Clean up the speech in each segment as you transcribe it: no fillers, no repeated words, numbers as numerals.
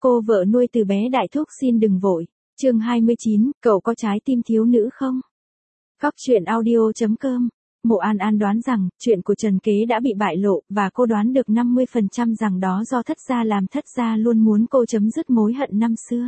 Cô vợ nuôi từ bé đại thúc xin đừng vội. Chương 29, cậu có trái tim thiếu nữ không? Góc truyện audio.com. Mộ An An đoán rằng, chuyện của Trần Kế đã bị bại lộ, và cô đoán được 50% rằng đó do thất gia làm. Thất gia luôn muốn cô chấm dứt mối hận năm xưa.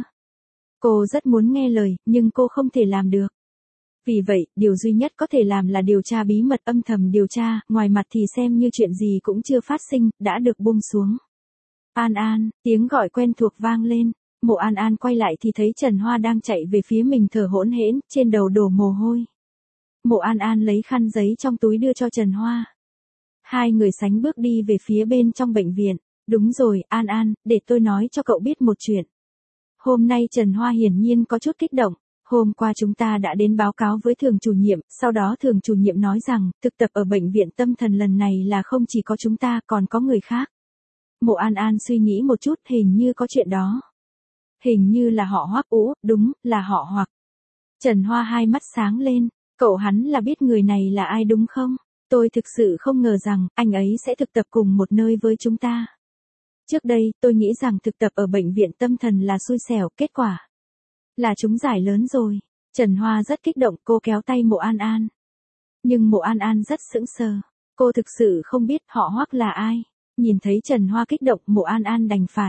Cô rất muốn nghe lời, nhưng cô không thể làm được. Vì vậy, điều duy nhất có thể làm là điều tra bí mật, âm thầm điều tra, ngoài mặt thì xem như chuyện gì cũng chưa phát sinh, đã được buông xuống. An An, tiếng gọi quen thuộc vang lên. Mộ An An quay lại thì thấy Trần Hoa đang chạy về phía mình thở hổn hển, trên đầu đổ mồ hôi. Mộ An An lấy khăn giấy trong túi đưa cho Trần Hoa. Hai người sánh bước đi về phía bên trong bệnh viện. Đúng rồi, An An, để tôi nói cho cậu biết một chuyện. Hôm nay Trần Hoa hiển nhiên có chút kích động. Hôm qua chúng ta đã đến báo cáo với thường chủ nhiệm, sau đó thường chủ nhiệm nói rằng, thực tập ở bệnh viện tâm thần lần này là không chỉ có chúng ta còn có người khác. Mộ An An suy nghĩ một chút, hình như có chuyện đó. Hình như là họ Hoắc Ú, đúng, là họ Hoắc. Trần Hoa hai mắt sáng lên, cậu hắn là biết người này là ai đúng không? Tôi thực sự không ngờ rằng, anh ấy sẽ thực tập cùng một nơi với chúng ta. Trước đây, tôi nghĩ rằng thực tập ở bệnh viện tâm thần là xui xẻo, kết quả là chúng giải lớn rồi. Trần Hoa rất kích động, cô kéo tay Mộ An An. Nhưng Mộ An An rất sững sờ. Cô thực sự không biết họ Hoắc là ai. Nhìn thấy Trần Hoa kích động, Mộ An An đành phải.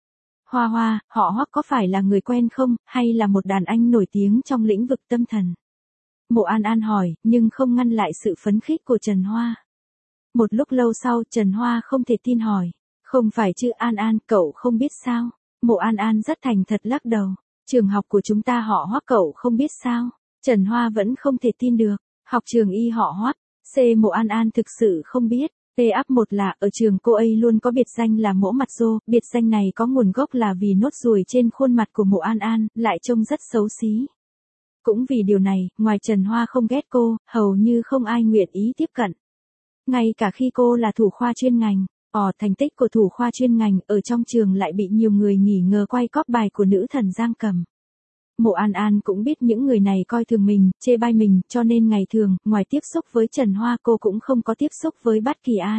Hoa Hoa, họ Hoắc có phải là người quen không, hay là một đàn anh nổi tiếng trong lĩnh vực tâm thần? Mộ An An hỏi, nhưng không ngăn lại sự phấn khích của Trần Hoa. Một lúc lâu sau, Trần Hoa không thể tin hỏi. Không phải chứ An An, cậu không biết sao? Mộ An An rất thành thật lắc đầu. Trường học của chúng ta họ Hoắc cậu không biết sao? Trần Hoa vẫn không thể tin được. Học trường y họ Hoắc. Mộ An An thực sự không biết. Một là, ở trường cô ấy luôn có biệt danh là Mỗ Mặt Rô, biệt danh này có nguồn gốc là vì nốt ruồi trên khuôn mặt của Mộ An An, lại trông rất xấu xí. Cũng vì điều này, ngoài Trần Hoa không ghét cô, hầu như không ai nguyện ý tiếp cận. Ngay cả khi cô là thủ khoa chuyên ngành, thành tích của thủ khoa chuyên ngành ở trong trường lại bị nhiều người nghi ngờ quay cóp bài của nữ thần Giang Cầm. Mộ An An cũng biết những người này coi thường mình, chê bai mình, cho nên ngày thường, ngoài tiếp xúc với Trần Hoa cô cũng không có tiếp xúc với bất kỳ ai.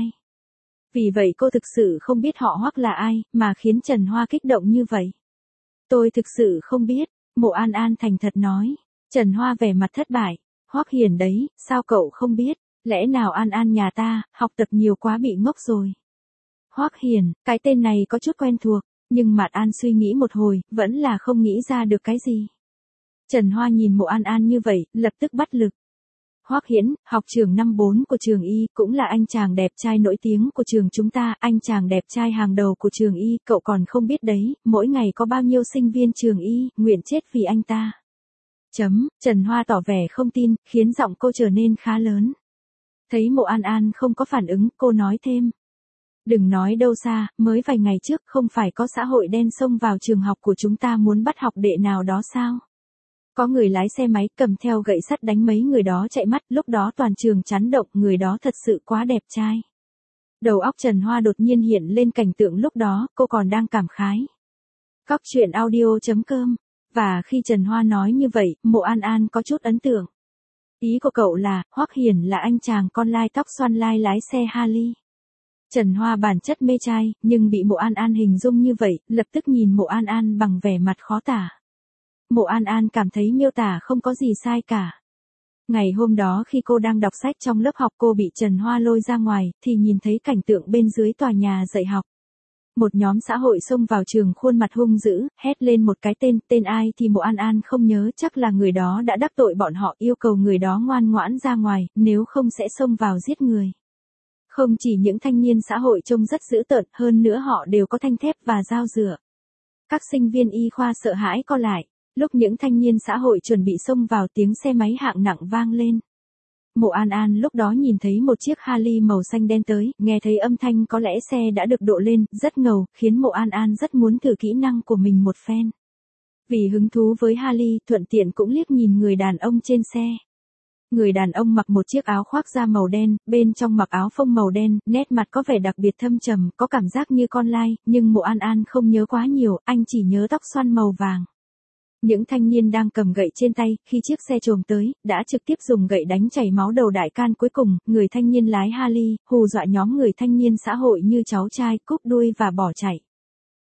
Vì vậy cô thực sự không biết họ Hoắc là ai, mà khiến Trần Hoa kích động như vậy. Tôi thực sự không biết, Mộ An An thành thật nói. Trần Hoa vẻ mặt thất bại. Hoắc Hiền đấy, sao cậu không biết, lẽ nào An An nhà ta, học tập nhiều quá bị ngốc rồi. Hoắc Hiền, cái tên này có chút quen thuộc. Nhưng Mạt An suy nghĩ một hồi, vẫn là không nghĩ ra được cái gì. Trần Hoa nhìn Mộ An An như vậy, lập tức bắt lực. Hoắc Hiển, học trường năm 4 của trường Y, cũng là anh chàng đẹp trai nổi tiếng của trường chúng ta, anh chàng đẹp trai hàng đầu của trường Y, cậu còn không biết đấy, mỗi ngày có bao nhiêu sinh viên trường Y, nguyện chết vì anh ta. Trần Hoa tỏ vẻ không tin, khiến giọng cô trở nên khá lớn. Thấy Mộ An An không có phản ứng, cô nói thêm. Đừng nói đâu xa, mới vài ngày trước không phải có xã hội đen xông vào trường học của chúng ta muốn bắt học đệ nào đó sao? Có người lái xe máy cầm theo gậy sắt đánh mấy người đó chạy mất, lúc đó toàn trường chấn động, người đó thật sự quá đẹp trai. Đầu óc Trần Hoa đột nhiên hiện lên cảnh tượng lúc đó, cô còn đang cảm khái. Góc truyện audio.com. Và khi Trần Hoa nói như vậy, Mộ An An có chút ấn tượng. Ý của cậu là, Hoắc Hiển là anh chàng con lai tóc xoăn lai lái xe Harley. Trần Hoa bản chất mê trai, nhưng bị Mộ An An hình dung như vậy, lập tức nhìn Mộ An An bằng vẻ mặt khó tả. Mộ An An cảm thấy miêu tả không có gì sai cả. Ngày hôm đó khi cô đang đọc sách trong lớp học cô bị Trần Hoa lôi ra ngoài, thì nhìn thấy cảnh tượng bên dưới tòa nhà dạy học. Một nhóm xã hội xông vào trường khuôn mặt hung dữ, hét lên một cái tên ai thì Mộ An An không nhớ, chắc là người đó đã đắc tội bọn họ, yêu cầu người đó ngoan ngoãn ra ngoài, nếu không sẽ xông vào giết người. Không chỉ những thanh niên xã hội trông rất dữ tợn, hơn nữa họ đều có thanh thép và dao dựa. Các sinh viên y khoa sợ hãi co lại. Lúc những thanh niên xã hội chuẩn bị xông vào tiếng xe máy hạng nặng vang lên. Mộ An An lúc đó nhìn thấy một chiếc Harley màu xanh đen tới, nghe thấy âm thanh có lẽ xe đã được độ lên, rất ngầu, khiến Mộ An An rất muốn thử kỹ năng của mình một phen. Vì hứng thú với Harley, thuận tiện cũng liếc nhìn người đàn ông trên xe. Người đàn ông mặc một chiếc áo khoác da màu đen, bên trong mặc áo phông màu đen, nét mặt có vẻ đặc biệt thâm trầm, có cảm giác như con lai, nhưng Mộ An An không nhớ quá nhiều, anh chỉ nhớ tóc xoăn màu vàng. Những thanh niên đang cầm gậy trên tay, khi chiếc xe chồm tới, đã trực tiếp dùng gậy đánh chảy máu đầu đại can. Cuối cùng, người thanh niên lái Harley, hù dọa nhóm người thanh niên xã hội như cháu trai, cúp đuôi và bỏ chạy.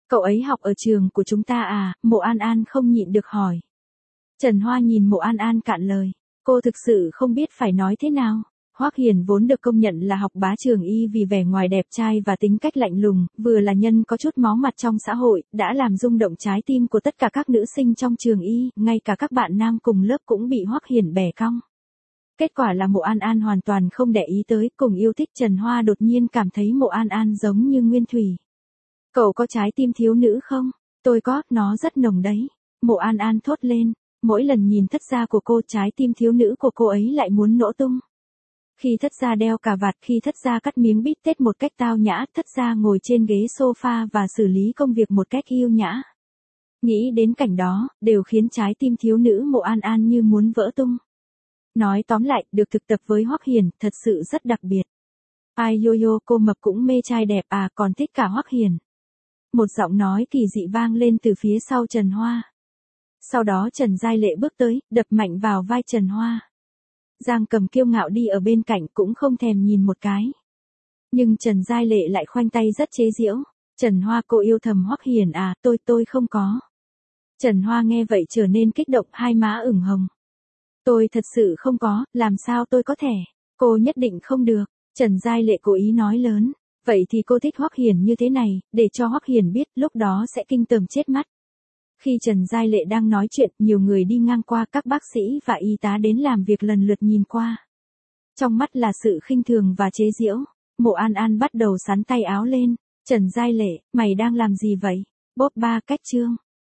Cậu ấy học ở trường của chúng ta à, Mộ An An không nhịn được hỏi. Trần Hoa nhìn Mộ An An cạn lời, cô thực sự không biết phải nói thế nào. Hoắc Hiền vốn được công nhận là học bá trường y vì vẻ ngoài đẹp trai và tính cách lạnh lùng, vừa là nhân có chút máu mặt trong xã hội, đã làm rung động trái tim của tất cả các nữ sinh trong trường y, ngay cả các bạn nam cùng lớp cũng bị Hoắc Hiền bẻ cong. Kết quả là Mộ An An hoàn toàn không để ý tới, cùng yêu thích Trần Hoa đột nhiên cảm thấy Mộ An An giống như nguyên thủy. Cậu có trái tim thiếu nữ không? Tôi có, nó rất nồng đấy. Mộ An An thốt lên, mỗi lần nhìn thất gia của cô, trái tim thiếu nữ của cô ấy lại muốn nổ tung. Khi thất gia đeo cà vạt, khi thất gia cắt miếng bít tết một cách tao nhã, thất gia ngồi trên ghế sofa và xử lý công việc một cách yêu nhã. Nghĩ đến cảnh đó, đều khiến trái tim thiếu nữ Mộ An An như muốn vỡ tung. Nói tóm lại, được thực tập với Hoắc Hiền, thật sự rất đặc biệt. Ai yo yo, cô mập cũng mê trai đẹp à, còn thích cả Hoắc Hiền. Một giọng nói kỳ dị vang lên từ phía sau Trần Hoa. Sau đó Trần Giai Lệ bước tới, đập mạnh vào vai Trần Hoa. Giang Cầm kiêu ngạo đi ở bên cạnh cũng không thèm nhìn một cái. Nhưng Trần Giai Lệ lại khoanh tay rất chế giễu. Trần Hoa, cô yêu thầm Hoắc Hiền à, tôi không có. Trần Hoa nghe vậy trở nên kích động, hai má ửng hồng. Tôi thật sự không có, làm sao tôi có thể? Cô nhất định không được. Trần Giai Lệ cố ý nói lớn. Vậy thì cô thích Hoắc Hiền như thế này, để cho Hoắc Hiền biết, lúc đó sẽ kinh tởm chết mắt. Khi Trần Giai Lệ đang nói chuyện, nhiều người đi ngang qua, các bác sĩ và y tá đến làm việc lần lượt nhìn qua. Trong mắt là sự khinh thường và chế giễu. Mộ An An bắt đầu xắn tay áo lên. Trần Giai Lệ, mày đang làm gì vậy? Bóp ba cách chương.